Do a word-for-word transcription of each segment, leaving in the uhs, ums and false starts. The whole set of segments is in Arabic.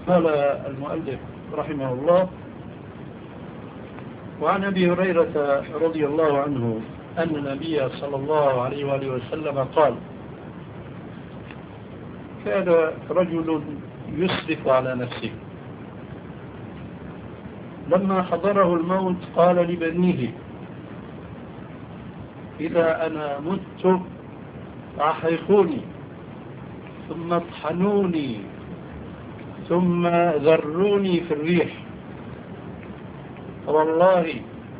قال المؤلف رحمه الله: وعن أبي هريرة رضي الله عنه أن النبي صلى الله عليه وآله وسلم قال: كان رجل يسرف على نفسه، لما حضره الموت قال لبنيه: إذا أنا مت فأحرقوني ثم اطحنوني ثم ذروني في الريح، والله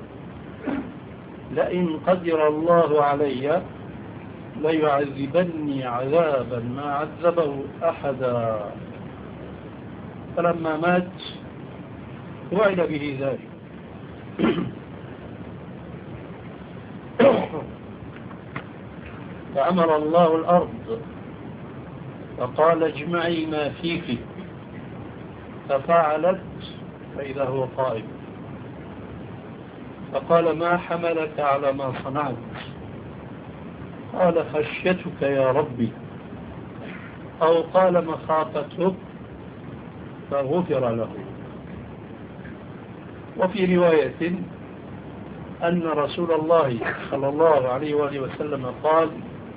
لئن قدر الله علي ليعذبني عذابا ما عذبه أحدا. فلما مات وعد به ذلك. فأمر الله الأرض فقال: اجمعي ما فيك، ففعلت فإذا هو قائم، فقال: ما حملك على ما صنعت؟ قال: خشيتك يا ربي، أو قال مخافتك، فغفر له. وفي رواية أن رسول الله صلى الله عليه وآله وسلم قال: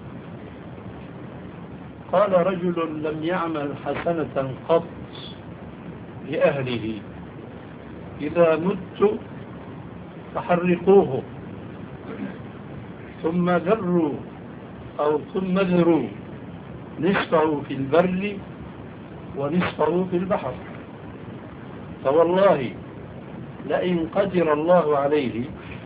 قال رجل لم يعمل حسنة قط لأهله: إذا مت فحرقوه ثم ذروا أو ثم ذروا نصفه في البر ونصفه في البحر، فوالله لئن قدر الله عليه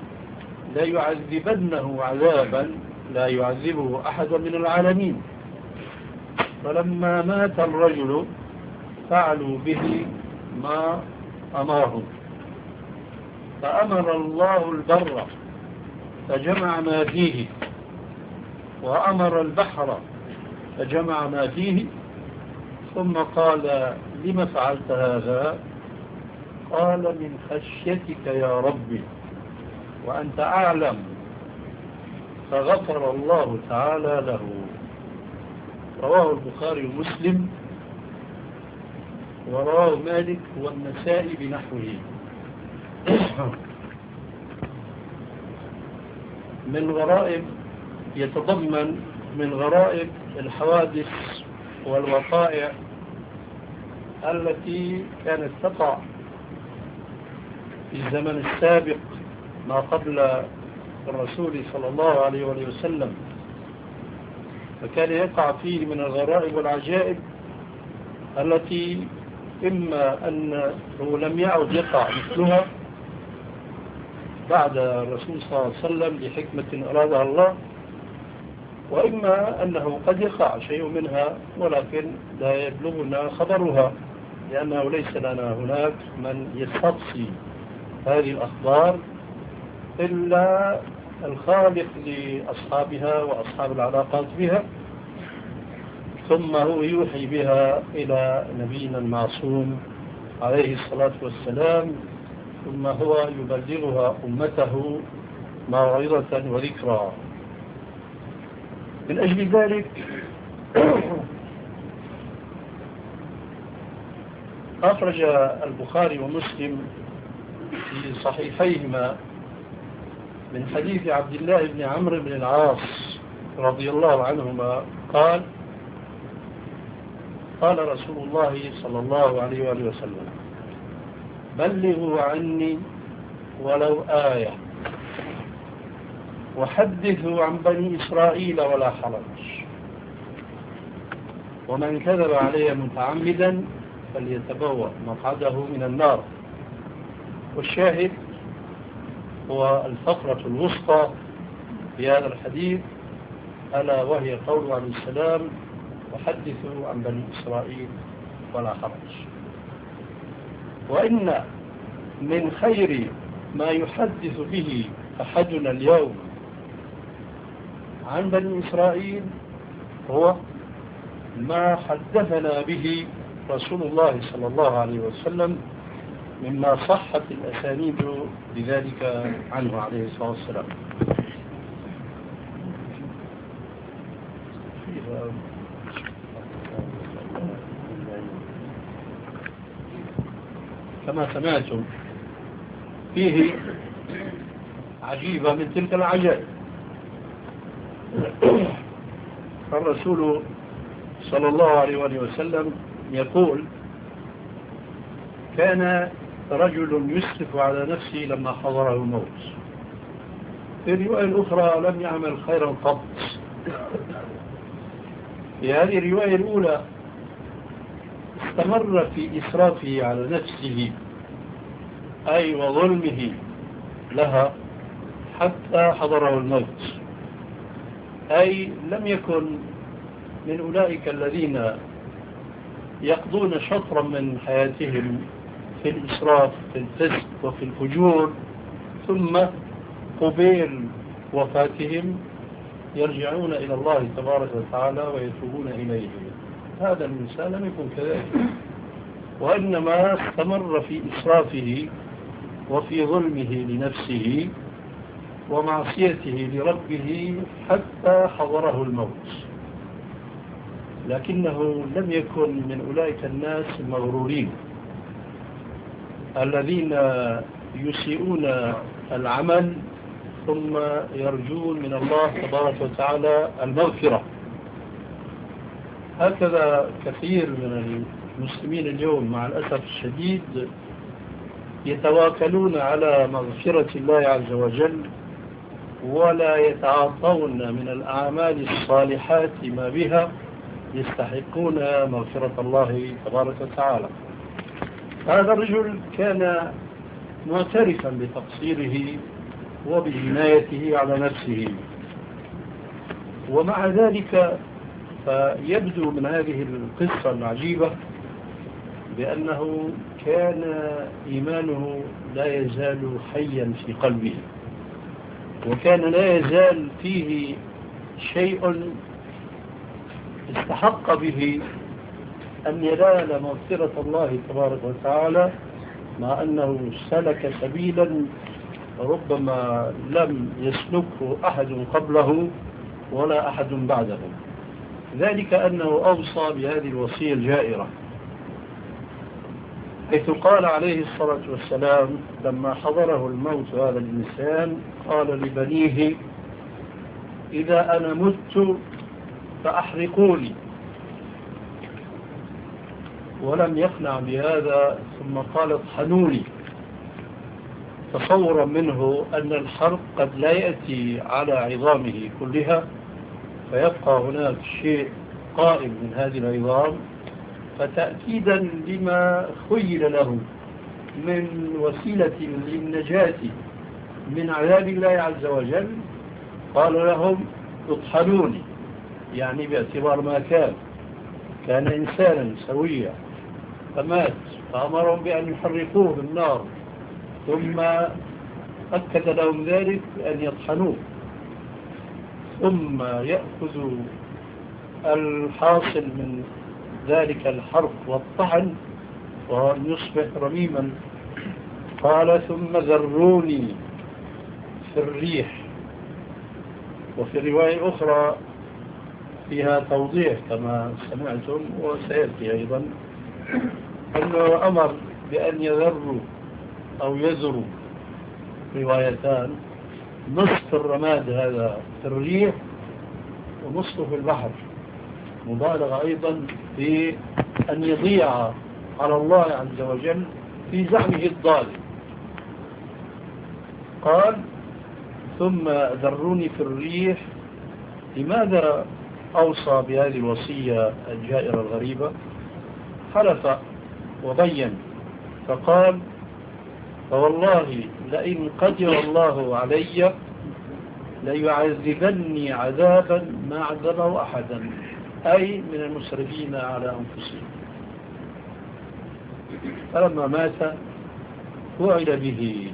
ليعذبنه عذابا لا يعذبه أحد من العالمين. فلما مات الرجل فعلوا به ما أمرهم، فأمر الله البر فجمع ما فيه، وأمر البحر فجمع ما فيه، ثم قال: لم فعلت هذا؟ قال: من خشيتك يا ربي وأنت أعلم. فغفر الله تعالى له. رواه البخاري ومسلم، ورواه مالك والنسائي بنحوه. من غرائب يتضمن من غرائب الحوادث والوقائع التي كانت تقع في الزمن السابق ما قبل الرسول صلى الله عليه وسلم، فكان يقع فيه من الغرائب والعجائب التي إما أنه لم يعد يقع مثلها بعد الرسول صلى الله عليه وسلم لحكمة أرادها الله، وإما أنه قد يقع شيء منها ولكن لا يبلغنا خبرها، لأنه ليس لنا هناك من يستقصي هذه الأخبار إلا الخالق لأصحابها وأصحاب العلاقات بها، ثم هو يوحي بها إلى نبينا المعصوم عليه الصلاة والسلام، ثم هو يبلغها أمته موعظة وذكرى. من أجل ذلك أخرج البخاري ومسلم في صحيحيهما من حديث عبد الله بن عمرو بن العاص رضي الله عنهما قال: قال رسول الله صلى الله عليه وآله وسلم: بلغوا عني ولو آية، وحدثوا عن بني إسرائيل ولا حرج، ومن كذب علي متعمدا فليتبوأ مقعده من النار. والشاهد هو الفقرة الوسطى في هذا الحديث، ألا وهي قول عليه السلام: وحدثوا عن بني إسرائيل ولا حرج. وإن من خير ما يحدث به أحدنا اليوم عن بني إسرائيل هو ما حدثنا به رسول الله صلى الله عليه وسلم مما صحت الأسانيد بذلك عنه عليه الصلاة والسلام. كما سمعتم فيه عجيبة من تلك العجائب. الرسول صلى الله عليه وآله وسلم يقول: كان رجل يسرف على نفسه لما حضره الموت. في الرواية الأخرى: لم يعمل خيرا قط. في هذه الرواية الأولى استمر في إسرافه على نفسه، أي وظلمه لها، حتى حضره الموت، أي لم يكن من أولئك الذين يقضون شطرا من حياتهم في الإسراف، في الفسق وفي الفجور، ثم قبيل وفاتهم يرجعون إلى الله تبارك وتعالى ويتوبون إليه. هذا الإنسان لم يكن كذلك، وإنما استمر في إسرافه وفي ظلمه لنفسه ومعصيته لربه حتى حضره الموت. لكنه لم يكن من أولئك الناس المغرورين الذين يسيئون العمل ثم يرجون من الله تبارك وتعالى المغفرة. هكذا كثير من المسلمين اليوم مع الأسف الشديد يتواكلون على مغفرة الله عز وجل، ولا يتعاطون من الأعمال الصالحات ما بها يستحقون مغفرة الله تبارك وتعالى. هذا الرجل كان معترفا بتقصيره وبجنايته على نفسه، ومع ذلك فيبدو من هذه القصة العجيبة بأنه كان إيمانه لا يزال حيا في قلبه، وكان لا يزال فيه شيء استحق به أن ينال مغفرة الله تبارك وتعالى، مع أنه سلك سبيلا ربما لم يسلكه أحد قبله ولا أحد بعده. ذلك أنه أوصى بهذه الوصية الجائرة، حيث قال عليه الصلاة والسلام لما حضره الموت هذا الإنسان، قال لبنيه: إذا أنا مت فأحرقوني. ولم يقنع بهذا ثم قال: اطحنوني، تصورا منه أن الحرق قد لا يأتي على عظامه كلها، فيبقى هناك شيء قائم من هذه العظام. فتأكيدا لما خيل له من وسيلة للنجاة من عذاب الله عز وجل، قال لهم: اطحنوني، يعني باعتبار ما كان كان إنسانا سويا فمات، فأمرهم بأن يحرقوه بالنار، ثم أكد لهم ذلك بأن يطحنوه، ثم يأخذ الحاصل من ذلك الحرق والطحن وأن يصبح رميما. قال: ثم ذروني في الريح. وفي رواية أخرى فيها توضيح كما سمعتم وسيأتي أيضا، أنه أمر بأن يذروا أو يذروا، روايتان، نصف الرماد هذا في الريح ونصفه في البحر، مبالغة أيضا في أن يضيع على الله عز وجل في زعمه الضال. قال: ثم ذروني في الريح. لماذا أوصى بهذه الوصية الجائرة الغريبة؟ حلف وبين فقال: فوالله لئن قدر الله علي ليعذبني عذابا ما عذبه أحدا، أي من المسرفين على أنفسهم. فلما مات فعل به.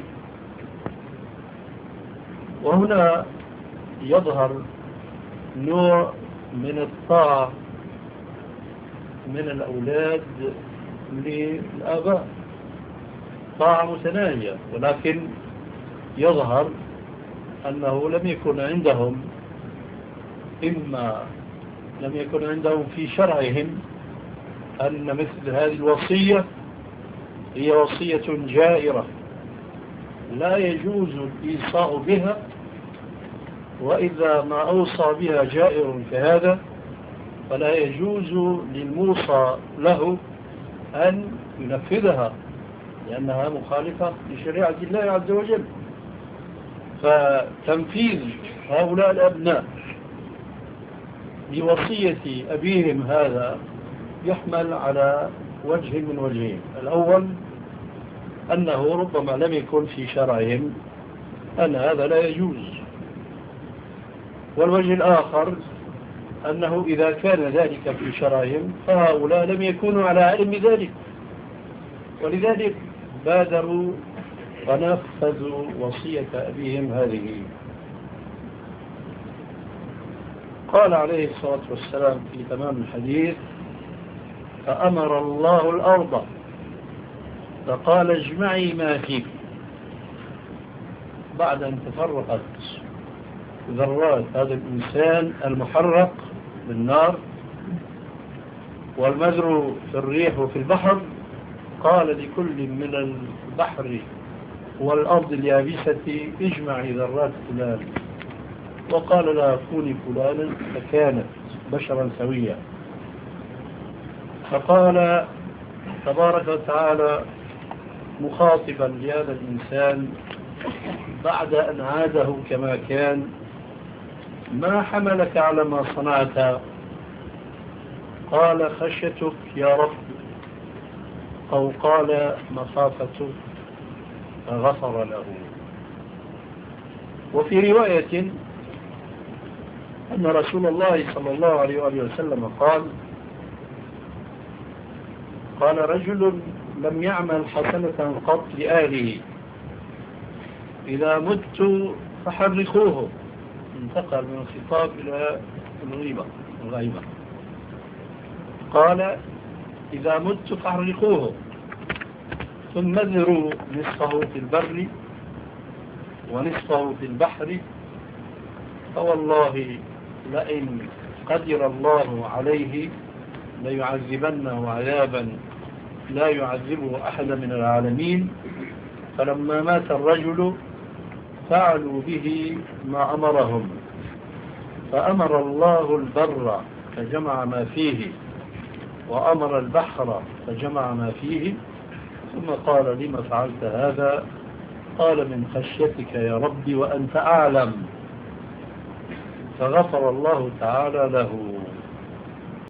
وهنا يظهر نوع من الطاعة من الأولاد للآباء، طاعة متناهية، ولكن يظهر أنه لم يكن عندهم، إما لم يكن عندهم في شرعهم أن مثل هذه الوصية هي وصية جائرة لا يجوز الإيصاء بها، وإذا ما أوصى بها جائر كهذا فلا يجوز للموصى له أن ينفذها، لأنها مخالفة لشريعة الله عز وجل. فتنفيذ هؤلاء الأبناء لوصية أبيهم هذا يحمل على وجه من وجهين. الأول أنه ربما لم يكن في شرعهم أن هذا لا يجوز، والوجه الآخر أنه إذا كان ذلك في شرعهم فهؤلاء لم يكونوا على علم ذلك، ولذلك بادروا ونفذوا وصية أبيهم هذه. قال عليه الصلاة والسلام في تمام الحديث: فأمر الله الأرض فقال اجمعي ما فيك، بعد أن تفرقت ذرات هذا الإنسان المحرق بالنار والمذر في الريح وفي البحر، قال لكل من البحر والأرض اليابسة اجمعي ذرات فلان، وقال لها كوني فلانا فكانت بشرا سويا. فقال تبارك وتعالى مخاطبا لهذا الإنسان بعد أن عاده كما كان: ما حملك على ما صنعت؟ قال خشيتك يا رب، أو قال مخافتك، فغفر له. وفي رواية أن رسول الله صلى الله عليه وآله وسلم قال: قال رجل لم يعمل حسنة قط لأهله، إذا مت فحرقوه. انتقل من الخطاب إلى الغيبة الغيبة. قال: إذا مت فحرقوه، ثم اذروا نصفه في البر ونصفه في البحر، فوالله لئن قدر الله عليه ليعذبنه عذابا لا يعذبه أحد من العالمين. فلما مات الرجل فعلوا به ما أمرهم، فأمر الله البر فجمع ما فيه، وأمر البحر فجمع ما فيه، ثم قال: لما فعلت هذا؟ قال: من خشيتك يا ربي وأنت أعلم. فغفر الله تعالى له.